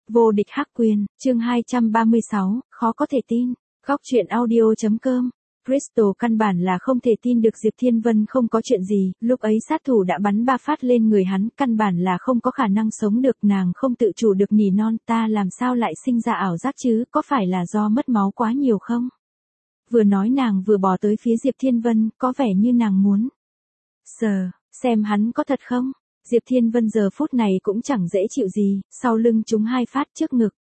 Vô địch hắc quyền, chương 236, khó có thể tin. Góc truyện audio.com. Crystal căn bản là không thể tin được Diệp Thiên Vân không có chuyện gì, lúc ấy sát thủ đã bắn 3 phát lên người hắn, căn bản là không có khả năng sống được, nàng không tự chủ được nỉ non, ta làm sao lại sinh ra ảo giác chứ, có phải là do mất máu quá nhiều không? Vừa nói nàng vừa bò tới phía Diệp Thiên Vân, có vẻ như nàng muốn xem hắn có thật không? Diệp Thiên Vân giờ phút này cũng chẳng dễ chịu gì, sau lưng trúng 2 phát trước ngực.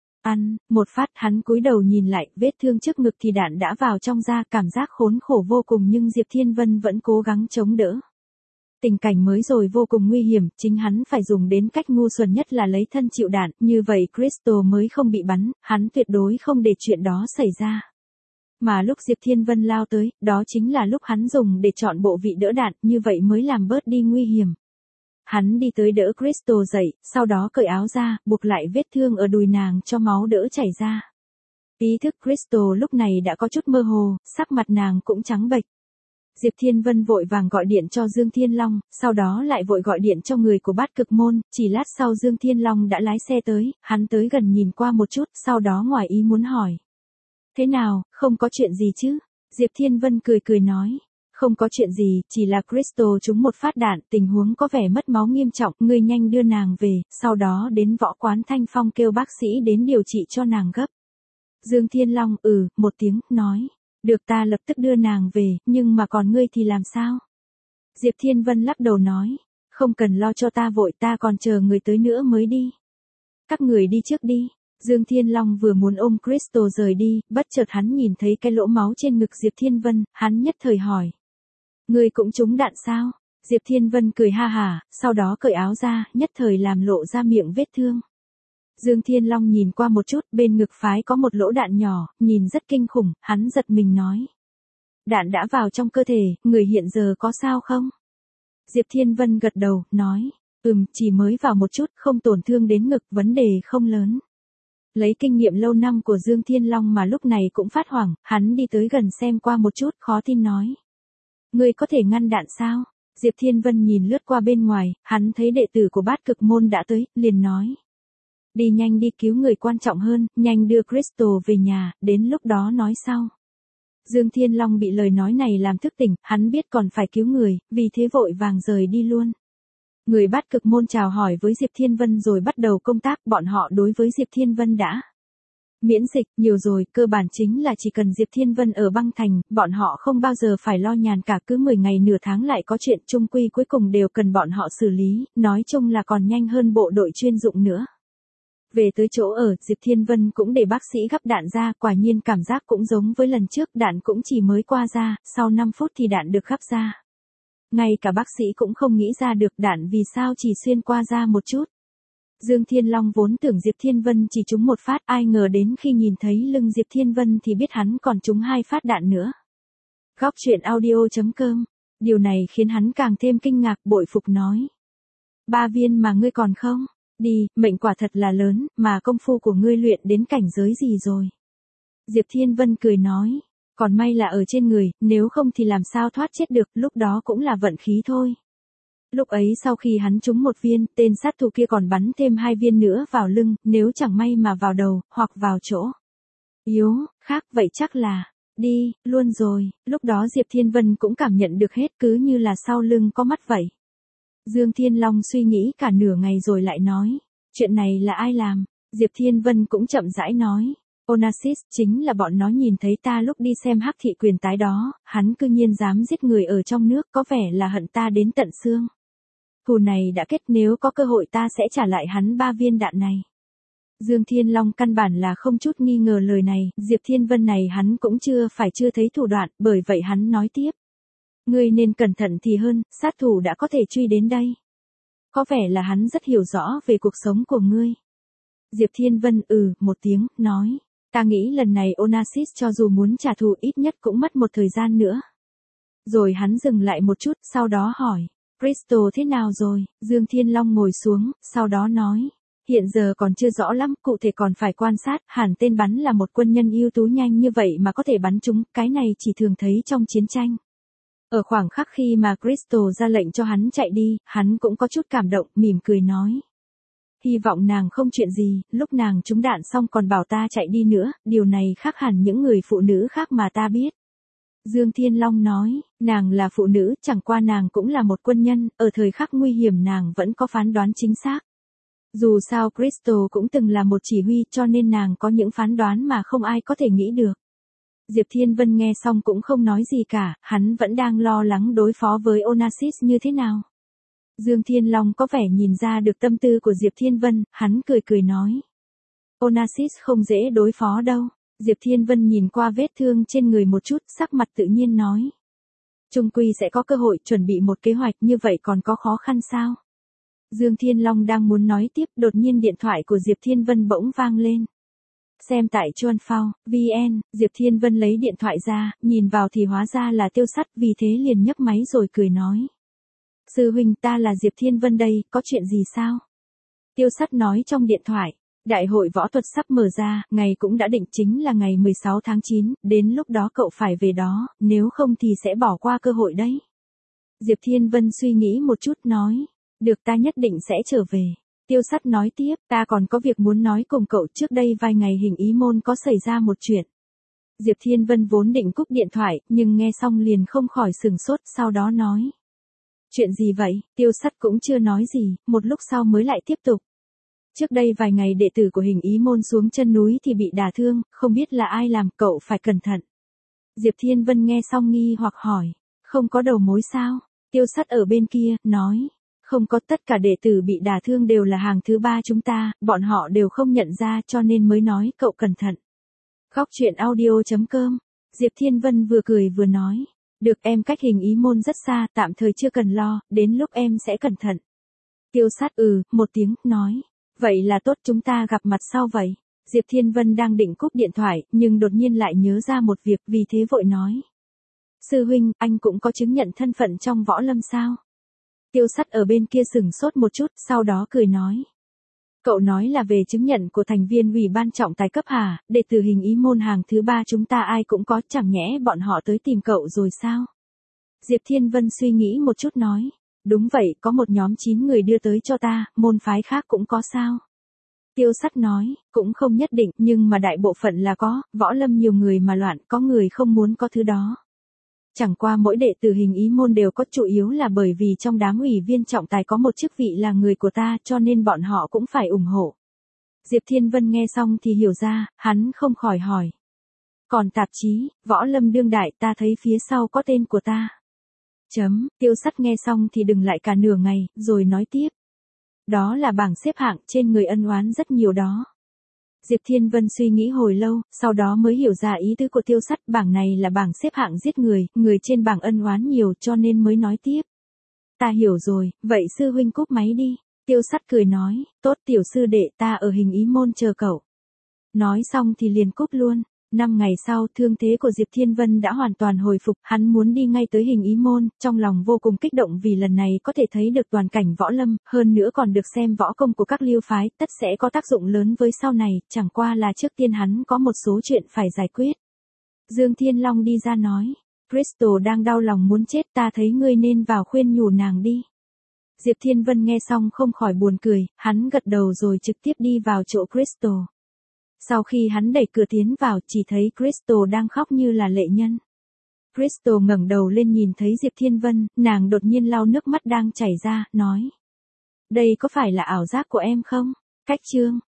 Một phát, hắn cúi đầu nhìn lại, vết thương trước ngực thì đạn đã vào trong da, cảm giác khốn khổ vô cùng nhưng Diệp Thiên Vân vẫn cố gắng chống đỡ. Tình cảnh mới rồi vô cùng nguy hiểm, chính hắn phải dùng đến cách ngu xuẩn nhất là lấy thân chịu đạn, như vậy Crystal mới không bị bắn, hắn tuyệt đối không để chuyện đó xảy ra. Mà lúc Diệp Thiên Vân lao tới, đó chính là lúc hắn dùng để chọn bộ vị đỡ đạn, như vậy mới làm bớt đi nguy hiểm. Hắn đi tới đỡ Crystal dậy, sau đó cởi áo ra, buộc lại vết thương ở đùi nàng cho máu đỡ chảy ra. Ý thức Crystal lúc này đã có chút mơ hồ, sắc mặt nàng cũng trắng bệch. Diệp Thiên Vân vội vàng gọi điện cho Dương Thiên Long, sau đó lại vội gọi điện cho người của Bát Cực Môn, chỉ lát sau Dương Thiên Long đã lái xe tới, hắn tới gần nhìn qua một chút, sau đó ngoài ý muốn hỏi. Thế nào, không có chuyện gì chứ? Diệp Thiên Vân cười nói. Không có chuyện gì, chỉ là Crystal trúng 1 phát đạn, tình huống có vẻ mất máu nghiêm trọng, ngươi nhanh đưa nàng về, sau đó đến võ quán Thanh Phong kêu bác sĩ đến điều trị cho nàng gấp. Dương Thiên Long một tiếng, nói, được ta lập tức đưa nàng về, nhưng mà còn ngươi thì làm sao? Diệp Thiên Vân lắc đầu nói, không cần lo cho ta vội, ta còn chờ người tới nữa mới đi. Các người đi trước đi. Dương Thiên Long vừa muốn ôm Crystal rời đi, bất chợt hắn nhìn thấy cái lỗ máu trên ngực Diệp Thiên Vân, hắn nhất thời hỏi. Ngươi cũng trúng đạn sao? Diệp Thiên Vân cười ha hả, sau đó cởi áo ra, nhất thời làm lộ ra miệng vết thương. Dương Thiên Long nhìn qua một chút, bên ngực phái có một lỗ đạn nhỏ, nhìn rất kinh khủng, hắn giật mình nói. Đạn đã vào trong cơ thể, người hiện giờ có sao không? Diệp Thiên Vân gật đầu, nói, chỉ mới vào một chút, không tổn thương đến ngực, vấn đề không lớn. Lấy kinh nghiệm lâu năm của Dương Thiên Long mà lúc này cũng phát hoảng, hắn đi tới gần xem qua một chút, khó tin nói. Ngươi có thể ngăn đạn sao? Diệp Thiên Vân nhìn lướt qua bên ngoài, hắn thấy đệ tử của Bát Cực Môn đã tới, liền nói. Đi nhanh đi, cứu người quan trọng hơn, nhanh đưa Crystal về nhà, đến lúc đó nói sau. Dương Thiên Long bị lời nói này làm thức tỉnh, hắn biết còn phải cứu người, vì thế vội vàng rời đi luôn. Người Bát Cực Môn chào hỏi với Diệp Thiên Vân rồi bắt đầu công tác, bọn họ đối với Diệp Thiên Vân đã miễn dịch, nhiều rồi, cơ bản chính là chỉ cần Diệp Thiên Vân ở băng thành, bọn họ không bao giờ phải lo nhàn cả, cứ 10 ngày nửa tháng lại có chuyện chung quy cuối cùng đều cần bọn họ xử lý, nói chung là còn nhanh hơn bộ đội chuyên dụng nữa. Về tới chỗ ở, Diệp Thiên Vân cũng để bác sĩ gắp đạn ra, quả nhiên cảm giác cũng giống với lần trước, đạn cũng chỉ mới qua ra, sau 5 phút thì đạn được gắp ra. Ngay cả bác sĩ cũng không nghĩ ra được đạn vì sao chỉ xuyên qua ra một chút. Dương Thiên Long vốn tưởng Diệp Thiên Vân chỉ trúng 1 phát, ai ngờ đến khi nhìn thấy lưng Diệp Thiên Vân thì biết hắn còn trúng 2 phát đạn nữa. Góc truyện audio.com. Điều này khiến hắn càng thêm kinh ngạc, bội phục nói. 3 viên mà ngươi còn không? Đi, mệnh quả thật là lớn, mà công phu của ngươi luyện đến cảnh giới gì rồi? Diệp Thiên Vân cười nói. Còn may là ở trên người, nếu không thì làm sao thoát chết được, lúc đó cũng là vận khí thôi. Lúc ấy sau khi hắn trúng 1 viên, tên sát thủ kia còn bắn thêm 2 viên nữa vào lưng, nếu chẳng may mà vào đầu, hoặc vào chỗ yếu, khác vậy chắc là, đi, luôn rồi, lúc đó Diệp Thiên Vân cũng cảm nhận được hết, cứ như là sau lưng có mắt vậy. Dương Thiên Long suy nghĩ cả nửa ngày rồi lại nói, chuyện này là ai làm? Diệp Thiên Vân cũng chậm rãi nói. Onassis, chính là bọn nó nhìn thấy ta lúc đi xem Hắc Thị Quyền Tái đó, hắn cư nhiên dám giết người ở trong nước, có vẻ là hận ta đến tận xương. Thù này đã kết, nếu có cơ hội ta sẽ trả lại hắn 3 viên đạn này. Dương Thiên Long căn bản là không chút nghi ngờ lời này, Diệp Thiên Vân này hắn cũng chưa thấy thủ đoạn, bởi vậy hắn nói tiếp. Ngươi nên cẩn thận thì hơn, sát thủ đã có thể truy đến đây. Có vẻ là hắn rất hiểu rõ về cuộc sống của ngươi. Diệp Thiên Vân một tiếng, nói. Ta nghĩ lần này Onassis cho dù muốn trả thù ít nhất cũng mất một thời gian nữa. Rồi hắn dừng lại một chút, sau đó hỏi. Crystal thế nào rồi? Dương Thiên Long ngồi xuống, sau đó nói. Hiện giờ còn chưa rõ lắm, cụ thể còn phải quan sát, hẳn tên bắn là một quân nhân ưu tú nhanh như vậy mà có thể bắn trúng, cái này chỉ thường thấy trong chiến tranh. Ở khoảng khắc khi mà Crystal ra lệnh cho hắn chạy đi, hắn cũng có chút cảm động, mỉm cười nói. Hy vọng nàng không chuyện gì, lúc nàng trúng đạn xong còn bảo ta chạy đi nữa, điều này khác hẳn những người phụ nữ khác mà ta biết. Dương Thiên Long nói, nàng là phụ nữ, chẳng qua nàng cũng là một quân nhân, ở thời khắc nguy hiểm nàng vẫn có phán đoán chính xác. Dù sao Crystal cũng từng là một chỉ huy cho nên nàng có những phán đoán mà không ai có thể nghĩ được. Diệp Thiên Vân nghe xong cũng không nói gì cả, hắn vẫn đang lo lắng đối phó với Onassis như thế nào. Dương Thiên Long có vẻ nhìn ra được tâm tư của Diệp Thiên Vân, hắn cười cười nói. Onassis không dễ đối phó đâu. Diệp Thiên Vân nhìn qua vết thương trên người một chút, sắc mặt tự nhiên nói. Chung quy sẽ có cơ hội chuẩn bị một kế hoạch như vậy còn có khó khăn sao? Dương Thiên Long đang muốn nói tiếp, đột nhiên điện thoại của Diệp Thiên Vân bỗng vang lên. Xem tại Chuan Phao, VN, Diệp Thiên Vân lấy điện thoại ra, nhìn vào thì hóa ra là Tiêu Sắt, vì thế liền nhấc máy rồi cười nói. Sư huynh, ta là Diệp Thiên Vân đây, có chuyện gì sao? Tiêu Sắt nói trong điện thoại. Đại hội võ thuật sắp mở ra, ngày cũng đã định chính là ngày 16 tháng 9, đến lúc đó cậu phải về đó, nếu không thì sẽ bỏ qua cơ hội đấy. Diệp Thiên Vân suy nghĩ một chút nói, được ta nhất định sẽ trở về. Tiêu Sắt nói tiếp, ta còn có việc muốn nói cùng cậu, trước đây vài ngày Hình Ý Môn có xảy ra một chuyện. Diệp Thiên Vân vốn định cúp điện thoại, nhưng nghe xong liền không khỏi sửng sốt, sau đó nói. Chuyện gì vậy? Tiêu Sắt cũng chưa nói gì, một lúc sau mới lại tiếp tục. Trước đây vài ngày đệ tử của Hình Ý Môn xuống chân núi thì bị đả thương, không biết là ai làm, cậu phải cẩn thận. Diệp Thiên Vân nghe xong nghi hoặc hỏi, không có đầu mối sao? Tiêu Sắt ở bên kia, nói, không có, tất cả đệ tử bị đả thương đều là hàng thứ ba chúng ta, bọn họ đều không nhận ra cho nên mới nói cậu cẩn thận. Góc truyện audio.com, Diệp Thiên Vân vừa cười vừa nói, được, em cách Hình Ý Môn rất xa, tạm thời chưa cần lo, đến lúc em sẽ cẩn thận. Tiêu Sắt một tiếng, nói. Vậy là tốt, chúng ta gặp mặt sau vậy. Diệp Thiên Vân đang định cúp điện thoại, nhưng đột nhiên lại nhớ ra một việc, vì thế vội nói. Sư huynh, anh cũng có chứng nhận thân phận trong võ lâm sao? Tiêu Sắt ở bên kia sửng sốt một chút, sau đó cười nói. Cậu nói là về chứng nhận của thành viên ủy ban trọng tài cấp hả? Đệ tử Hình Ý Môn hàng thứ ba chúng ta ai cũng có, chẳng nhẽ bọn họ tới tìm cậu rồi sao? Diệp Thiên Vân suy nghĩ một chút nói. Đúng vậy, có một nhóm 9 người đưa tới cho ta, môn phái khác cũng có sao? Tiêu Sắt nói, cũng không nhất định, nhưng mà đại bộ phận là có, võ lâm nhiều người mà loạn, có người không muốn có thứ đó. Chẳng qua mỗi đệ tử Hình Ý Môn đều có, chủ yếu là bởi vì trong đám ủy viên trọng tài có một chức vị là người của ta, cho nên bọn họ cũng phải ủng hộ. Diệp Thiên Vân nghe xong thì hiểu ra, hắn không khỏi hỏi. Còn tạp chí, võ lâm đương đại, ta thấy phía sau có tên của ta. Tiêu Sắt nghe xong thì đừng lại cả nửa ngày, rồi nói tiếp. Đó là bảng xếp hạng, trên người ân oán rất nhiều đó. Diệp Thiên Vân suy nghĩ hồi lâu, sau đó mới hiểu ra ý tứ của Tiêu Sắt, bảng này là bảng xếp hạng giết người, người trên bảng ân oán nhiều cho nên mới nói tiếp. Ta hiểu rồi, vậy sư huynh cúp máy đi. Tiêu Sắt cười nói, tốt tiểu sư đệ, ta ở Hình Ý Môn chờ cậu. Nói xong thì liền cúp luôn. 5 ngày sau, thương thế của Diệp Thiên Vân đã hoàn toàn hồi phục, hắn muốn đi ngay tới Hình Ý Môn, trong lòng vô cùng kích động vì lần này có thể thấy được toàn cảnh võ lâm, hơn nữa còn được xem võ công của các lưu phái, tất sẽ có tác dụng lớn với sau này, chẳng qua là trước tiên hắn có một số chuyện phải giải quyết. Dương Thiên Long đi ra nói, Crystal đang đau lòng muốn chết, ta thấy ngươi nên vào khuyên nhủ nàng đi. Diệp Thiên Vân nghe xong không khỏi buồn cười, hắn gật đầu rồi trực tiếp đi vào chỗ Crystal. Sau khi hắn đẩy cửa tiến vào, chỉ thấy Crystal đang khóc như là lệ nhân. Crystal ngẩng đầu lên nhìn thấy Diệp Thiên Vân, nàng đột nhiên lau nước mắt đang chảy ra, nói. Đây có phải là ảo giác của em không? Cách chương.